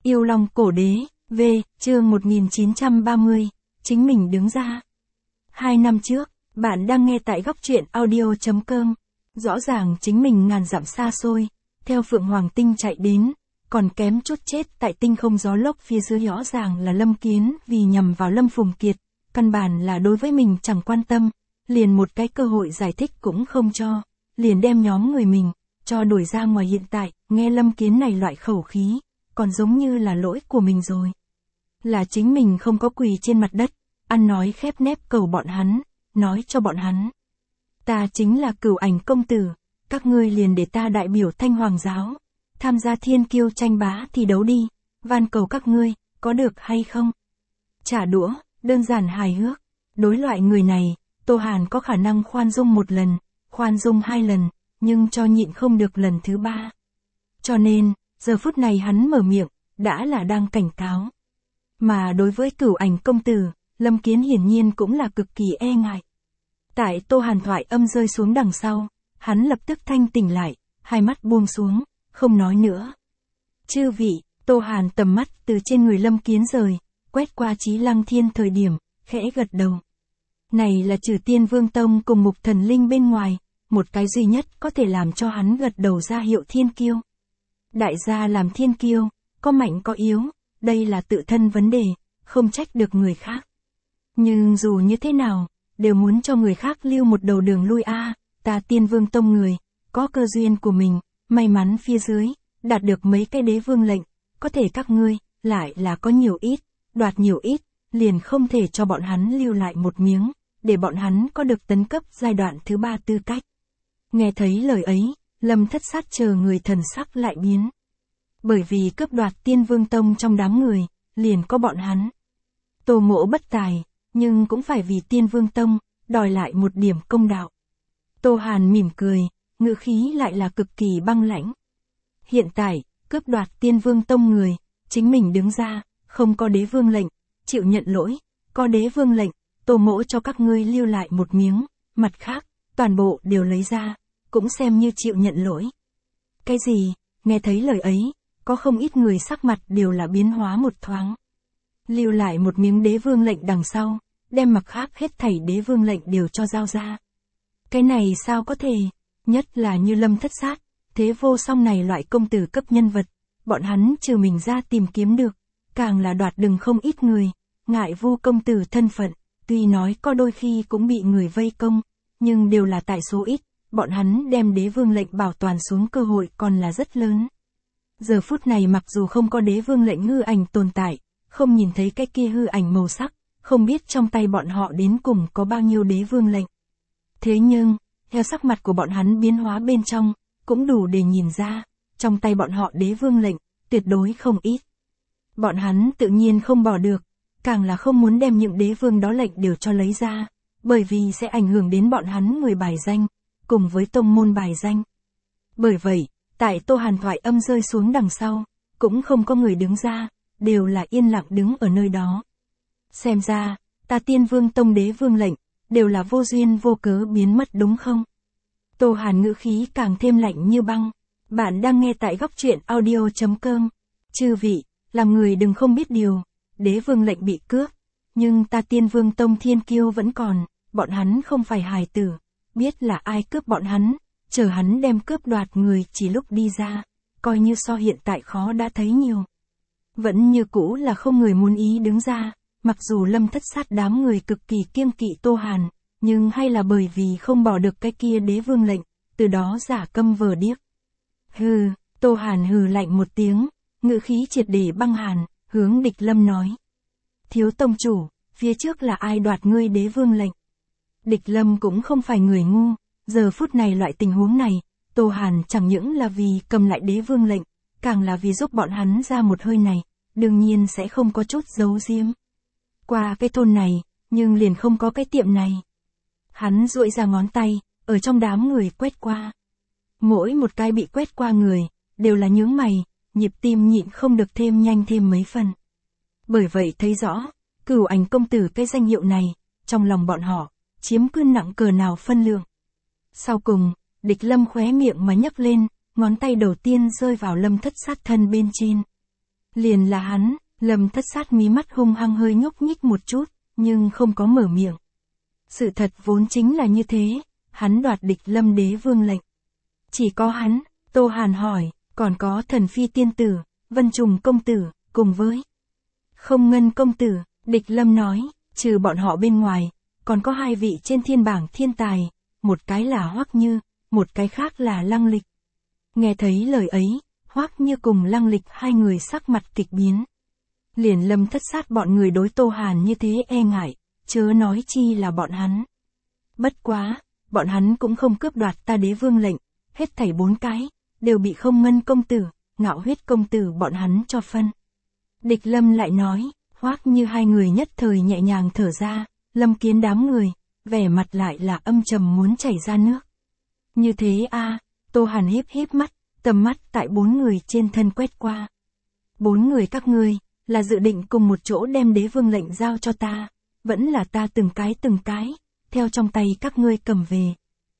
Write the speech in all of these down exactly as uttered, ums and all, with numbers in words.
Yêu Long Cổ Đế, V, chương một nghìn chín trăm ba mươi, chính mình đứng ra. Hai năm trước, bạn đang nghe tại góc truyện audio chấm com. Rõ ràng chính mình ngàn dặm xa xôi, theo Phượng Hoàng Tinh chạy đến, còn kém chút chết tại tinh không gió lốc phía dưới. Rõ ràng là Lâm Kiến vì nhằm vào Lâm Phùng Kiệt, căn bản là đối với mình chẳng quan tâm, liền một cái cơ hội giải thích cũng không cho, liền đem nhóm người mình cho đuổi ra ngoài. Hiện tại, nghe Lâm Kiến này loại khẩu khí, còn giống như là lỗi của mình rồi. Là chính mình không có quỳ trên mặt đất, ăn nói khép nép cầu bọn hắn, nói cho bọn hắn. Ta chính là Cửu Ảnh công tử, các ngươi liền để ta đại biểu Thanh Hoàng giáo, tham gia thiên kiêu tranh bá thi đấu đi, van cầu các ngươi, có được hay không? Trả đũa, đơn giản hài hước, đối loại người này, Tô Hàn có khả năng khoan dung một lần, khoan dung hai lần, nhưng cho nhịn không được lần thứ ba. Cho nên, giờ phút này hắn mở miệng, đã là đang cảnh cáo. Mà đối với Cửu Ảnh công tử, Lâm Kiến hiển nhiên cũng là cực kỳ e ngại. Tại Tô Hàn thoại âm rơi xuống đằng sau, hắn lập tức thanh tỉnh lại, hai mắt buông xuống, không nói nữa. Chư vị, Tô Hàn tầm mắt từ trên người Lâm Kiến rời, quét qua Chí Lăng Thiên thời điểm, khẽ gật đầu. Này là trừ Tiên Vương Tông cùng Mục Thần Linh bên ngoài, một cái duy nhất có thể làm cho hắn gật đầu ra hiệu thiên kiêu. Đại gia làm thiên kiêu, có mạnh có yếu, đây là tự thân vấn đề, không trách được người khác. Nhưng dù như thế nào, đều muốn cho người khác lưu một đầu đường lui a. À, ta Tiên Vương Tông người, có cơ duyên của mình, may mắn phía dưới, đạt được mấy cái đế vương lệnh, có thể các ngươi, lại là có nhiều ít, đoạt nhiều ít, liền không thể cho bọn hắn lưu lại một miếng, để bọn hắn có được tấn cấp giai đoạn thứ ba tư cách. Nghe thấy lời ấy, Lâm Thất Sát chờ người thần sắc lại biến. Bởi vì cướp đoạt Tiên Vương Tông trong đám người, liền có bọn hắn. Tô Mỗ bất tài, nhưng cũng phải vì Tiên Vương Tông, đòi lại một điểm công đạo. Tô Hàn mỉm cười, ngữ khí lại là cực kỳ băng lãnh. Hiện tại, cướp đoạt Tiên Vương Tông người, chính mình đứng ra, không có đế vương lệnh, chịu nhận lỗi, có đế vương lệnh, Tô Mỗ cho các ngươi lưu lại một miếng, mặt khác, toàn bộ đều lấy ra, cũng xem như chịu nhận lỗi. Cái gì? Nghe thấy lời ấy, có không ít người sắc mặt đều là biến hóa một thoáng. Lưu lại một miếng đế vương lệnh đằng sau, đem mặt khác hết thảy đế vương lệnh đều cho giao ra. Cái này sao có thể, nhất là như Lâm Thất Sát, Thế Vô Song này loại công tử cấp nhân vật, bọn hắn trừ mình ra tìm kiếm được, càng là đoạt đừng không ít người, ngại Vu công tử thân phận, tuy nói có đôi khi cũng bị người vây công, nhưng đều là tại số ít, bọn hắn đem đế vương lệnh bảo toàn xuống cơ hội còn là rất lớn. Giờ phút này mặc dù không có đế vương lệnh hư ảnh tồn tại, không nhìn thấy cái kia hư ảnh màu sắc, không biết trong tay bọn họ đến cùng có bao nhiêu đế vương lệnh. Thế nhưng, theo sắc mặt của bọn hắn biến hóa bên trong, cũng đủ để nhìn ra, trong tay bọn họ đế vương lệnh, tuyệt đối không ít. Bọn hắn tự nhiên không bỏ được, càng là không muốn đem những đế vương đó lệnh đều cho lấy ra, bởi vì sẽ ảnh hưởng đến bọn hắn người bài danh, cùng với tông môn bài danh. Bởi vậy, tại Tô Hàn thoại âm rơi xuống đằng sau, cũng không có người đứng ra, đều là yên lặng đứng ở nơi đó. Xem ra, ta Tiên Vương Tông đế vương lệnh, đều là vô duyên vô cớ biến mất đúng không? Tô Hàn ngữ khí càng thêm lạnh như băng. Bạn đang nghe tại góc truyện audio chấm com. Chư vị, làm người đừng không biết điều, đế vương lệnh bị cướp, nhưng ta Tiên Vương Tông thiên kiêu vẫn còn, bọn hắn không phải hài tử, biết là ai cướp bọn hắn, chờ hắn đem cướp đoạt người chỉ lúc đi ra, coi như so hiện tại khó đã thấy nhiều. Vẫn như cũ là không người muốn ý đứng ra, mặc dù Lâm Thất Sát đám người cực kỳ kiêng kỵ Tô Hàn, nhưng hay là bởi vì không bỏ được cái kia đế vương lệnh, từ đó giả câm vờ điếc. Hừ, Tô Hàn hừ lạnh một tiếng, ngữ khí triệt để băng hàn, hướng Địch Lâm nói. Thiếu tông chủ, phía trước là ai đoạt ngươi đế vương lệnh? Địch Lâm cũng không phải người ngu, giờ phút này loại tình huống này, Tô Hàn chẳng những là vì cầm lại đế vương lệnh, càng là vì giúp bọn hắn ra một hơi này, đương nhiên sẽ không có chút giấu giếm. Qua cái thôn này, nhưng liền không có cái tiệm này. Hắn duỗi ra ngón tay, ở trong đám người quét qua. Mỗi một cái bị quét qua người, đều là nhướng mày, nhịp tim nhịn không được thêm nhanh thêm mấy phần. Bởi vậy thấy rõ, Cửu Ảnh công tử cái danh hiệu này, trong lòng bọn họ, chiếm cư nặng cờ nào phân lượng. Sau cùng, Địch Lâm khóe miệng mà nhấc lên, ngón tay đầu tiên rơi vào Lâm Thất Sát thân bên trên. Liền là hắn, Lâm Thất Sát mí mắt hung hăng hơi nhúc nhích một chút, nhưng không có mở miệng. Sự thật vốn chính là như thế, hắn đoạt địch Lâm đế vương lệnh. Chỉ có hắn, Tô Hàn hỏi, còn có Thần Phi tiên tử, Vân Trùng công tử, cùng với Không Ngân công tử, địch Lâm nói, trừ bọn họ bên ngoài, còn có hai vị trên thiên bảng thiên tài, một cái là Hoắc Như, một cái khác là Lăng Lịch. Nghe thấy lời ấy, Hoắc Như cùng Lăng Lịch hai người sắc mặt kịch biến. Liền Lâm Thất Sát bọn người đối Tô Hàn như thế e ngại, chớ nói chi là bọn hắn. Bất quá, bọn hắn cũng không cướp đoạt ta đế vương lệnh, hết thảy bốn cái, đều bị Không Ngân công tử, Ngạo Huyết công tử bọn hắn cho phân. Địch Lâm lại nói, Hoắc Như hai người nhất thời nhẹ nhàng thở ra, Lâm Kiến đám người, vẻ mặt lại là âm trầm muốn chảy ra nước. Như thế a, à, Tô Hàn híp híp mắt, tầm mắt tại bốn người trên thân quét qua. Bốn người các ngươi, là dự định cùng một chỗ đem đế vương lệnh giao cho ta, vẫn là ta từng cái từng cái, theo trong tay các ngươi cầm về.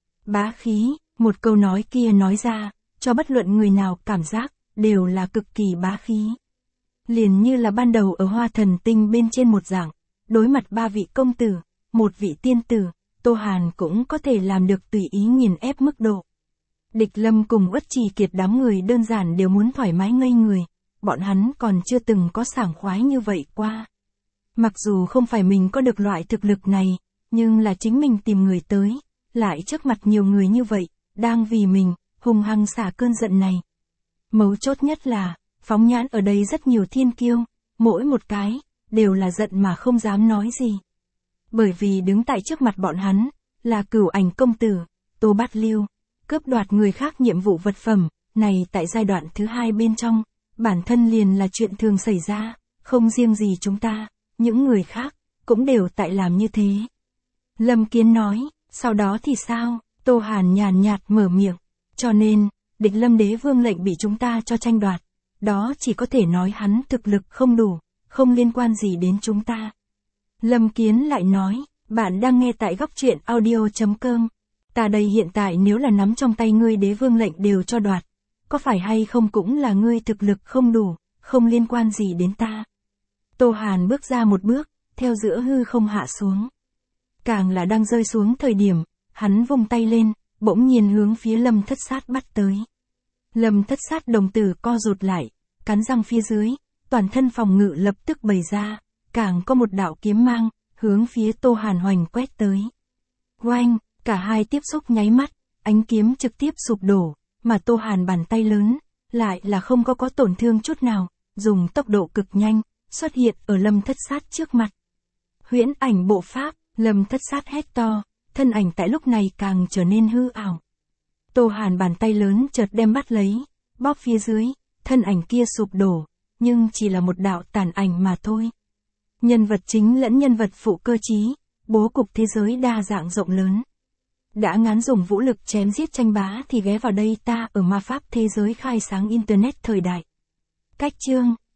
Bá khí, một câu nói kia nói ra, cho bất luận người nào cảm giác, đều là cực kỳ bá khí. Liền như là ban đầu ở Hoa Thần Tinh bên trên một dạng, đối mặt ba vị công tử, một vị tiên tử, Tô Hàn cũng có thể làm được tùy ý nghiền ép mức độ. Địch Lâm cùng Uất Trì Kiệt đám người đơn giản đều muốn thoải mái ngây người, bọn hắn còn chưa từng có sảng khoái như vậy qua. Mặc dù không phải mình có được loại thực lực này, nhưng là chính mình tìm người tới, lại trước mặt nhiều người như vậy, đang vì mình, hung hăng xả cơn giận này. Mấu chốt nhất là, phóng nhãn ở đây rất nhiều thiên kiêu, mỗi một cái, đều là giận mà không dám nói gì. Bởi vì đứng tại trước mặt bọn hắn, là Cửu Ảnh công tử, Tô Bát Lưu, cướp đoạt người khác nhiệm vụ vật phẩm, này tại giai đoạn thứ hai bên trong, bản thân liền là chuyện thường xảy ra, không riêng gì chúng ta, những người khác, cũng đều tại làm như thế. Lâm Kiến nói, sau đó thì sao, Tô Hàn nhàn nhạt mở miệng, cho nên, địch Lâm đế vương lệnh bị chúng ta cho tranh đoạt, đó chỉ có thể nói hắn thực lực không đủ, không liên quan gì đến chúng ta. Lâm Kiến lại nói, bạn đang nghe tại góc truyện audio chấm com. Ta đây hiện tại nếu là nắm trong tay ngươi đế vương lệnh đều cho đoạt, có phải hay không cũng là ngươi thực lực không đủ, không liên quan gì đến ta. Tô Hàn bước ra một bước, theo giữa hư không hạ xuống. Càng là đang rơi xuống thời điểm, hắn vung tay lên, bỗng nhiên hướng phía Lâm Thất Sát bắt tới. Lâm Thất Sát đồng tử co rụt lại, cắn răng phía dưới, toàn thân phòng ngự lập tức bày ra, càng có một đạo kiếm mang, hướng phía Tô Hàn hoành quét tới. Oanh, cả hai tiếp xúc nháy mắt, ánh kiếm trực tiếp sụp đổ, mà Tô Hàn bàn tay lớn, lại là không có có tổn thương chút nào, dùng tốc độ cực nhanh, xuất hiện ở Lâm Thất Sát trước mặt. Huyễn ảnh bộ pháp, Lâm Thất Sát hét to, thân ảnh tại lúc này càng trở nên hư ảo. Tô Hàn bàn tay lớn chợt đem bắt lấy, bóp phía dưới, thân ảnh kia sụp đổ, nhưng chỉ là một đạo tàn ảnh mà thôi. Nhân vật chính lẫn nhân vật phụ cơ trí, bố cục thế giới đa dạng rộng lớn. Đã ngán dùng vũ lực chém giết tranh bá thì ghé vào đây ta ở ma pháp thế giới khai sáng internet thời đại. Cách chương